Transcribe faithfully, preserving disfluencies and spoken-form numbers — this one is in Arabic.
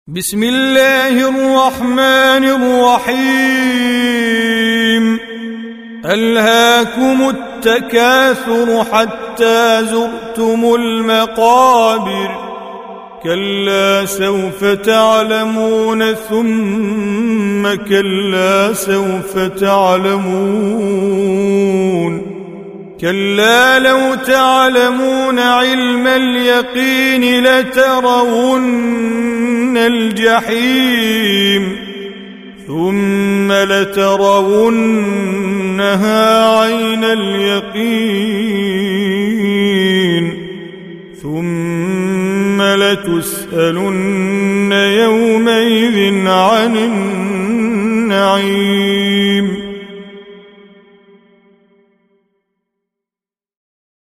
بسم الله الرحمن الرحيم. ألهاكم التكاثر حتى زرتم المقابر، كلا سوف تعلمون ثم كلا سوف تعلمون، كلا لو تعلمون علم اليقين لترون الجحيم ثم لترونها عين اليقين ثم لتسألن